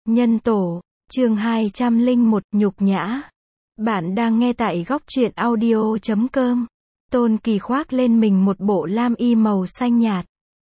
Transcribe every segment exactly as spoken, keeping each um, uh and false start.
Nhân tổ, chương hai trăm lẻ một, nhục nhã. Bạn đang nghe tại góc truyện audio chấm com. Tôn Kỳ khoác lên mình một bộ lam y màu xanh nhạt.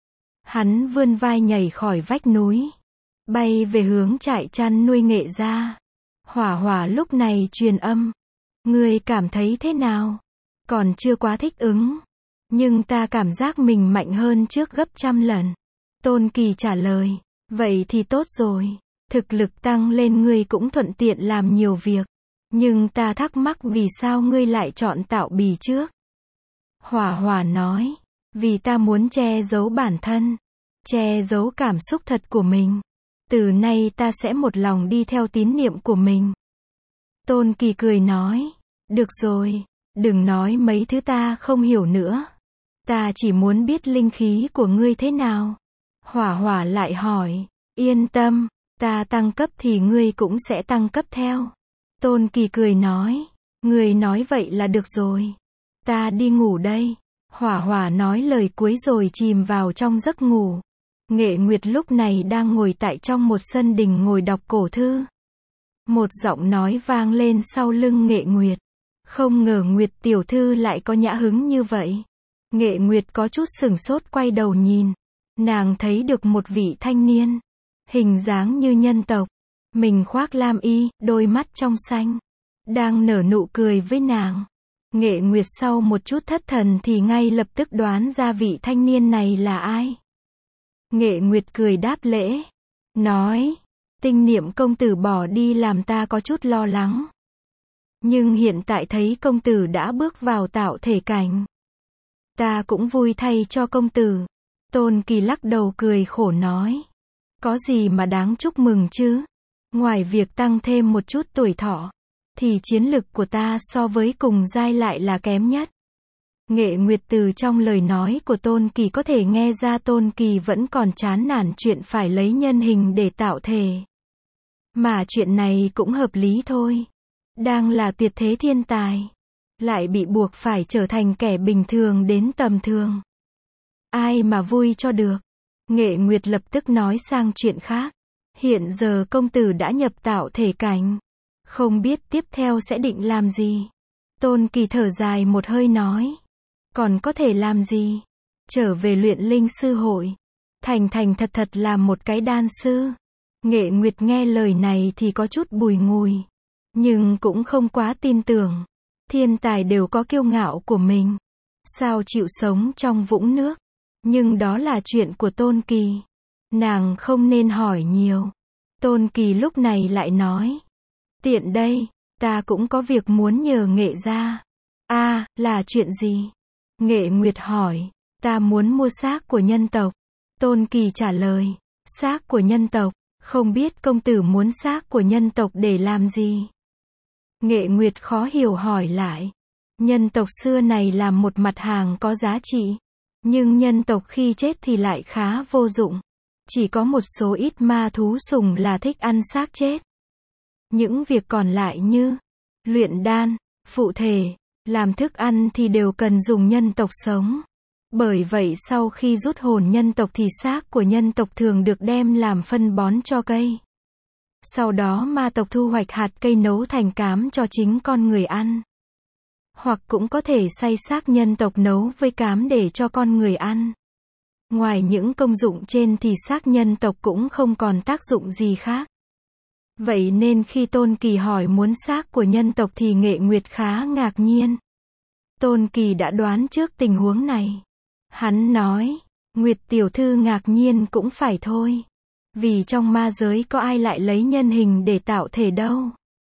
Hắn vươn vai nhảy khỏi vách núi, bay về hướng trại chăn nuôi Nghệ Gia. Hỏa Hỏa lúc này truyền âm. Ngươi cảm thấy thế nào? Còn chưa quá thích ứng, nhưng ta cảm giác mình mạnh hơn trước gấp trăm lần. Tôn Kỳ trả lời. Vậy thì tốt rồi. Thực lực tăng lên ngươi cũng thuận tiện làm nhiều việc. Nhưng ta thắc mắc vì sao ngươi lại chọn tạo bì trước? Hỏa Hỏa nói. Vì ta muốn che giấu bản thân, che giấu cảm xúc thật của mình. Từ nay ta sẽ một lòng đi theo tín niệm của mình. Tôn Kỳ cười nói. Được rồi, đừng nói mấy thứ ta không hiểu nữa. Ta chỉ muốn biết linh khí của ngươi thế nào. Hỏa Hỏa lại hỏi. Yên tâm, ta tăng cấp thì ngươi cũng sẽ tăng cấp theo. Tôn Kỳ cười nói. Ngươi nói vậy là được rồi. Ta đi ngủ đây. Hỏa Hỏa nói lời cuối rồi chìm vào trong giấc ngủ. Nghệ Nguyệt lúc này đang ngồi tại trong một sân đình ngồi đọc cổ thư. Một giọng nói vang lên sau lưng Nghệ Nguyệt. Không ngờ Nguyệt tiểu thư lại có nhã hứng như vậy. Nghệ Nguyệt có chút sửng sốt quay đầu nhìn. Nàng thấy được một vị thanh niên, hình dáng như nhân tộc, mình khoác lam y, đôi mắt trong xanh, đang nở nụ cười với nàng. Nghệ Nguyệt sau một chút thất thần thì ngay lập tức đoán ra vị thanh niên này là ai. Nghệ Nguyệt cười đáp lễ, nói, tinh niệm công tử bỏ đi làm ta có chút lo lắng. Nhưng hiện tại thấy công tử đã bước vào tạo thể cảnh, ta cũng vui thay cho công tử. Tôn Kỳ lắc đầu cười khổ nói. Có gì mà đáng chúc mừng chứ? Ngoài việc tăng thêm một chút tuổi thọ, thì chiến lực của ta so với cùng giai lại là kém nhất. Nghệ Nguyệt từ trong lời nói của Tôn Kỳ có thể nghe ra Tôn Kỳ vẫn còn chán nản chuyện phải lấy nhân hình để tạo thể. Mà chuyện này cũng hợp lý thôi. Đang là tuyệt thế thiên tài, lại bị buộc phải trở thành kẻ bình thường đến tầm thường. Ai mà vui cho được. Nghệ Nguyệt lập tức nói sang chuyện khác. Hiện giờ công tử đã nhập tạo thể cảnh, không biết tiếp theo sẽ định làm gì. Tôn Kỳ thở dài một hơi nói. Còn có thể làm gì? Trở về luyện linh sư hội, thành thành thật thật làm một cái đan sư. Nghệ Nguyệt nghe lời này thì có chút bùi ngùi, nhưng cũng không quá tin tưởng. Thiên tài đều có kiêu ngạo của mình, sao chịu sống trong vũng nước. Nhưng đó là chuyện của Tôn Kỳ, nàng không nên hỏi nhiều. Tôn Kỳ lúc này lại nói. Tiện đây, ta cũng có việc muốn nhờ Nghệ gia. A, à, là chuyện gì? Nghệ Nguyệt hỏi. Ta muốn mua xác của nhân tộc. Tôn Kỳ trả lời. Xác của nhân tộc, không biết công tử muốn xác của nhân tộc để làm gì? Nghệ Nguyệt khó hiểu hỏi lại. Nhân tộc xưa này là một mặt hàng có giá trị, nhưng nhân tộc khi chết thì lại khá vô dụng. Chỉ có một số ít ma thú sùng là thích ăn xác chết. Những việc còn lại như luyện đan, phụ thể, làm thức ăn thì đều cần dùng nhân tộc sống. Bởi vậy sau khi rút hồn nhân tộc thì xác của nhân tộc thường được đem làm phân bón cho cây. Sau đó ma tộc thu hoạch hạt cây nấu thành cám cho chính con người ăn. Hoặc cũng có thể xay xác nhân tộc nấu với cám để cho con người ăn. Ngoài những công dụng trên thì xác nhân tộc cũng không còn tác dụng gì khác. Vậy nên khi Tôn Kỳ hỏi muốn xác của nhân tộc thì Nghệ Nguyệt khá ngạc nhiên. Tôn Kỳ đã đoán trước tình huống này. Hắn nói, Nguyệt tiểu thư ngạc nhiên cũng phải thôi. Vì trong ma giới có ai lại lấy nhân hình để tạo thể đâu.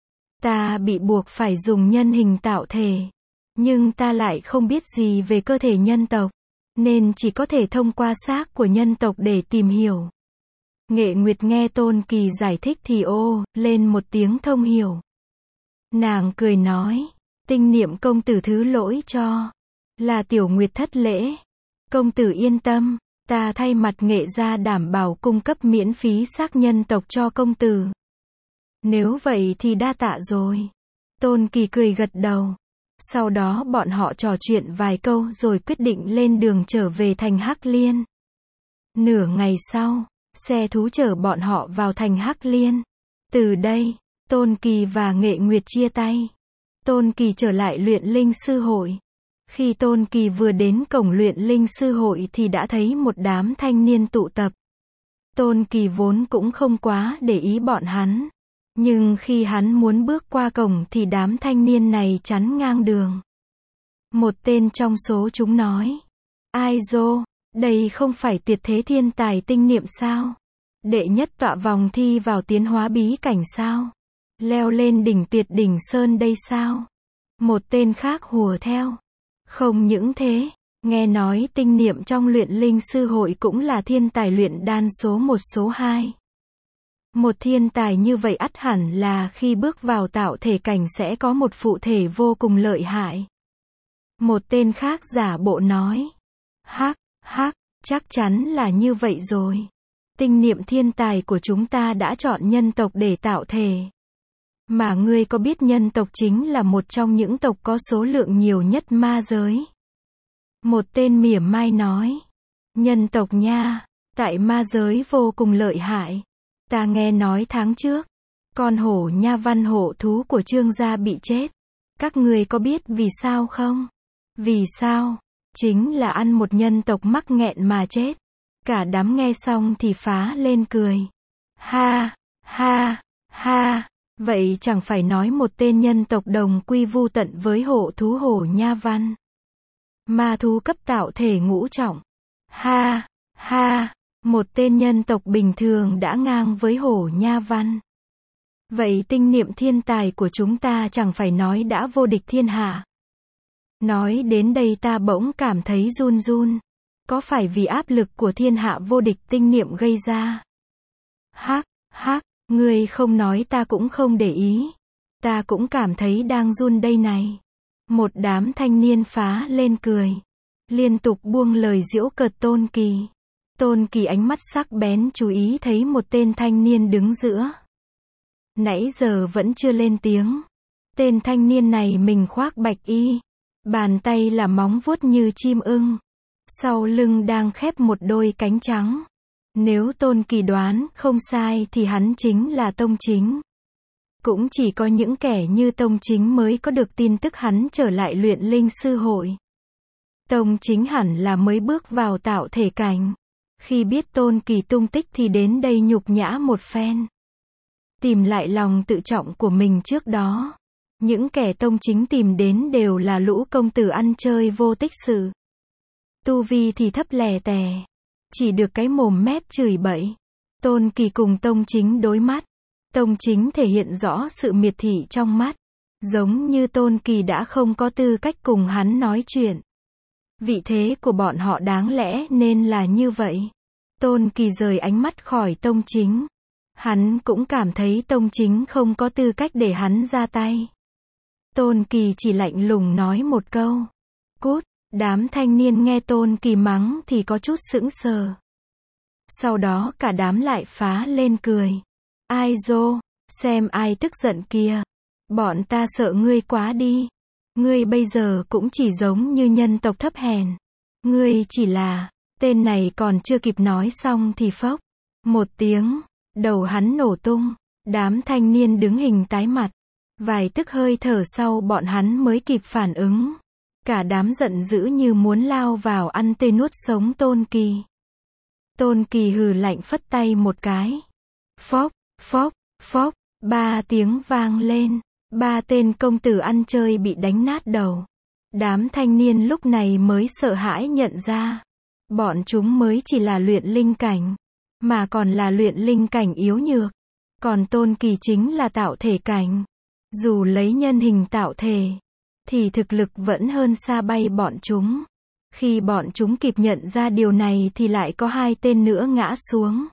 Ta bị buộc phải dùng nhân hình tạo thể, nhưng ta lại không biết gì về cơ thể nhân tộc, nên chỉ có thể thông qua xác của nhân tộc để tìm hiểu. Nghệ Nguyệt nghe Tôn Kỳ giải thích thì ô lên một tiếng thông hiểu. Nàng cười nói, tinh niệm công tử thứ lỗi cho, là tiểu Nguyệt thất lễ. Công tử yên tâm, ta thay mặt Nghệ gia đảm bảo cung cấp miễn phí xác nhân tộc cho công tử. Nếu vậy thì đa tạ rồi. Tôn Kỳ cười gật đầu. Sau đó bọn họ trò chuyện vài câu rồi quyết định lên đường trở về thành Hắc Liên. Nửa ngày sau, xe thú chở bọn họ vào thành Hắc Liên. Từ đây, Tôn Kỳ và Nghệ Nguyệt chia tay. Tôn Kỳ trở lại luyện linh sư hội. Khi Tôn Kỳ vừa đến cổng luyện linh sư hội thì đã thấy một đám thanh niên tụ tập. Tôn Kỳ vốn cũng không quá để ý bọn hắn. Nhưng khi hắn muốn bước qua cổng thì đám thanh niên này chắn ngang đường. Một tên trong số chúng nói. Ai dô, đây không phải tuyệt thế thiên tài tinh niệm sao? Đệ nhất tọa vòng thi vào tiến hóa bí cảnh sao? Leo lên đỉnh tuyệt đỉnh sơn đây sao? Một tên khác hùa theo. Không những thế, nghe nói tinh niệm trong luyện linh sư hội cũng là thiên tài luyện đan số một số hai. Một thiên tài như vậy ắt hẳn là khi bước vào tạo thể cảnh sẽ có một phụ thể vô cùng lợi hại. Một tên khác giả bộ nói. Hắc, hắc, chắc chắn là như vậy rồi. Tinh niệm thiên tài của chúng ta đã chọn nhân tộc để tạo thể. Mà ngươi có biết nhân tộc chính là một trong những tộc có số lượng nhiều nhất ma giới. Một tên mỉa mai nói. Nhân tộc nha, tại ma giới vô cùng lợi hại. Ta nghe nói tháng trước, con hổ nha văn hộ thú của Trương gia bị chết. Các ngươi có biết vì sao không? Vì sao? Chính là ăn một nhân tộc mắc nghẹn mà chết. Cả đám nghe xong thì phá lên cười. Ha, ha, ha. Vậy chẳng phải nói một tên nhân tộc đồng quy vu tận với hộ thú hổ nha văn. Ma thú cấp tạo thể ngũ trọng. Ha, ha. Một tên nhân tộc bình thường đã ngang với hổ nha văn. Vậy tinh niệm thiên tài của chúng ta chẳng phải nói đã vô địch thiên hạ. Nói đến đây ta bỗng cảm thấy run run. Có phải vì áp lực của thiên hạ vô địch tinh niệm gây ra? Hắc, hắc, ngươi không nói ta cũng không để ý. Ta cũng cảm thấy đang run đây này. Một đám thanh niên phá lên cười. Liên tục buông lời giễu cợt Tôn Kỳ. Tôn Kỳ ánh mắt sắc bén chú ý thấy một tên thanh niên đứng giữa. Nãy giờ vẫn chưa lên tiếng. Tên thanh niên này mình khoác bạch y. Bàn tay là móng vuốt như chim ưng. Sau lưng đang khép một đôi cánh trắng. Nếu Tôn Kỳ đoán không sai thì hắn chính là Tông Chính. Cũng chỉ có những kẻ như Tông Chính mới có được tin tức hắn trở lại luyện linh sư hội. Tông Chính hẳn là mới bước vào tạo thể cảnh. Khi biết Tôn Kỳ tung tích thì đến đây nhục nhã một phen. Tìm lại lòng tự trọng của mình trước đó. Những kẻ Tông Chính tìm đến đều là lũ công tử ăn chơi vô tích sự. Tu vi thì thấp lè tè. Chỉ được cái mồm mép chửi bậy. Tôn Kỳ cùng Tông Chính đối mắt. Tông Chính thể hiện rõ sự miệt thị trong mắt. Giống như Tôn Kỳ đã không có tư cách cùng hắn nói chuyện. Vị thế của bọn họ đáng lẽ nên là như vậy. Tôn Kỳ rời ánh mắt khỏi Tông Chính. Hắn cũng cảm thấy Tông Chính không có tư cách để hắn ra tay. Tôn Kỳ chỉ lạnh lùng nói một câu. Cút, đám thanh niên nghe Tôn Kỳ mắng thì có chút sững sờ. Sau đó cả đám lại phá lên cười. Ai dô, xem ai tức giận kìa. Bọn ta sợ ngươi quá đi. Ngươi bây giờ cũng chỉ giống như nhân tộc thấp hèn. Ngươi chỉ là, tên này còn chưa kịp nói xong thì phốc. Một tiếng, đầu hắn nổ tung. Đám thanh niên đứng hình tái mặt. Vài tức hơi thở sau bọn hắn mới kịp phản ứng. Cả đám giận dữ như muốn lao vào ăn tươi nuốt sống Tôn Kỳ. Tôn Kỳ hừ lạnh phất tay một cái. Phốc, phốc, phốc, ba tiếng vang lên. Ba tên công tử ăn chơi bị đánh nát đầu. Đám thanh niên lúc này mới sợ hãi nhận ra. Bọn chúng mới chỉ là luyện linh cảnh. Mà còn là luyện linh cảnh yếu nhược. Còn Tôn Kỳ chính là tạo thể cảnh. Dù lấy nhân hình tạo thể. Thì thực lực vẫn hơn xa bay bọn chúng. Khi bọn chúng kịp nhận ra điều này thì lại có hai tên nữa ngã xuống.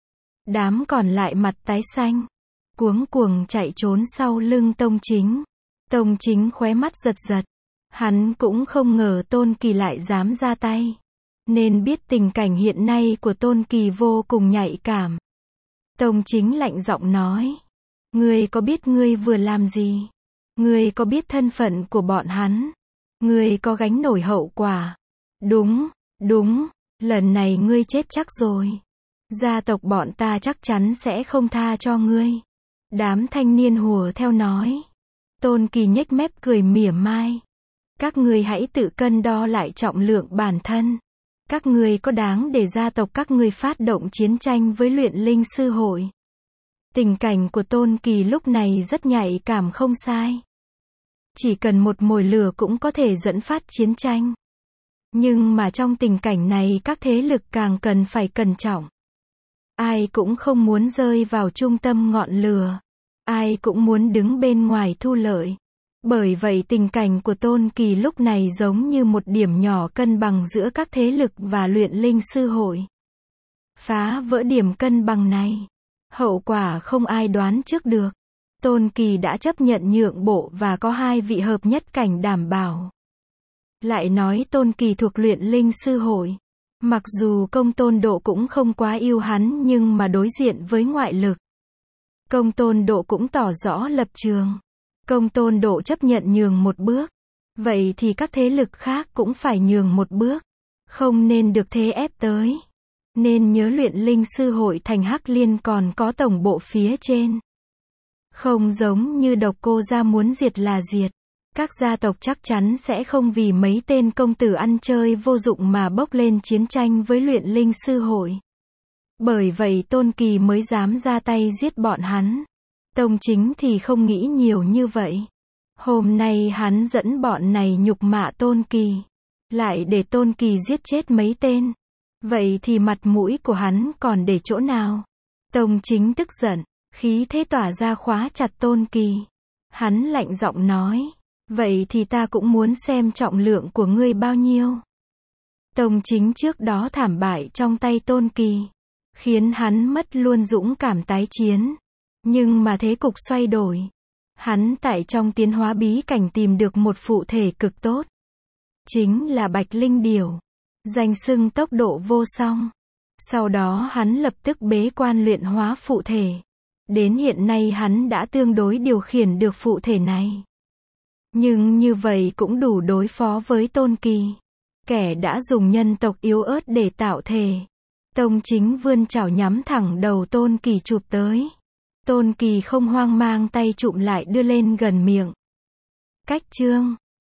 Đám còn lại mặt tái xanh. Cuống cuồng chạy trốn sau lưng Tông Chính. Tông Chính khóe mắt giật giật. Hắn cũng không ngờ Tôn Kỳ lại dám ra tay. Nên biết tình cảnh hiện nay của Tôn Kỳ vô cùng nhạy cảm. Tông Chính lạnh giọng nói. Ngươi có biết ngươi vừa làm gì? Ngươi có biết thân phận của bọn hắn? Ngươi có gánh nổi hậu quả? Đúng, đúng, lần này ngươi chết chắc rồi. Gia tộc bọn ta chắc chắn sẽ không tha cho ngươi. Đám thanh niên hùa theo nói. Tôn Kỳ nhếch mép cười mỉa mai. Các ngươi hãy tự cân đo lại trọng lượng bản thân. Các ngươi có đáng để gia tộc các ngươi phát động chiến tranh với luyện linh sư hội? Tình cảnh của Tôn Kỳ lúc này rất nhạy cảm không sai. Chỉ cần một mồi lửa cũng có thể dẫn phát chiến tranh. Nhưng mà trong tình cảnh này các thế lực càng cần phải cẩn trọng. Ai cũng không muốn rơi vào trung tâm ngọn lửa. Ai cũng muốn đứng bên ngoài thu lợi. Bởi vậy tình cảnh của Tôn Kỳ lúc này giống như một điểm nhỏ cân bằng giữa các thế lực và luyện linh sư hội. Phá vỡ điểm cân bằng này, hậu quả không ai đoán trước được. Tôn Kỳ đã chấp nhận nhượng bộ và có hai vị hợp nhất cảnh đảm bảo. Lại nói Tôn Kỳ thuộc luyện linh sư hội. Mặc dù Công Tôn Độ cũng không quá yêu hắn nhưng mà đối diện với ngoại lực, Công Tôn Độ cũng tỏ rõ lập trường. Công Tôn Độ chấp nhận nhường một bước. Vậy thì các thế lực khác cũng phải nhường một bước. Không nên được thế ép tới. Nên nhớ luyện linh sư hội thành Hắc Liên còn có tổng bộ phía trên. Không giống như Độc Cô gia muốn diệt là diệt. Các gia tộc chắc chắn sẽ không vì mấy tên công tử ăn chơi vô dụng mà bốc lên chiến tranh với luyện linh sư hội. Bởi vậy Tôn Kỳ mới dám ra tay giết bọn hắn. Tông Chính thì không nghĩ nhiều như vậy. Hôm nay hắn dẫn bọn này nhục mạ Tôn Kỳ. Lại để Tôn Kỳ giết chết mấy tên. Vậy thì mặt mũi của hắn còn để chỗ nào? Tông Chính tức giận, khí thế tỏa ra khóa chặt Tôn Kỳ. Hắn lạnh giọng nói. Vậy thì ta cũng muốn xem trọng lượng của ngươi bao nhiêu. Tông Chính trước đó thảm bại trong tay Tôn Kỳ. Khiến hắn mất luôn dũng cảm tái chiến. Nhưng mà thế cục xoay đổi. Hắn tại trong tiến hóa bí cảnh tìm được một phụ thể cực tốt. Chính là Bạch Linh Điểu. Danh xưng tốc độ vô song. Sau đó hắn lập tức bế quan luyện hóa phụ thể. Đến hiện nay hắn đã tương đối điều khiển được phụ thể này. Nhưng như vậy cũng đủ đối phó với Tôn Kỳ. Kẻ đã dùng nhân tộc yếu ớt để tạo thể. Tông Chính vươn chảo nhắm thẳng đầu Tôn Kỳ chụp tới. Tôn Kỳ không hoang mang tay chụm lại đưa lên gần miệng. Cách chương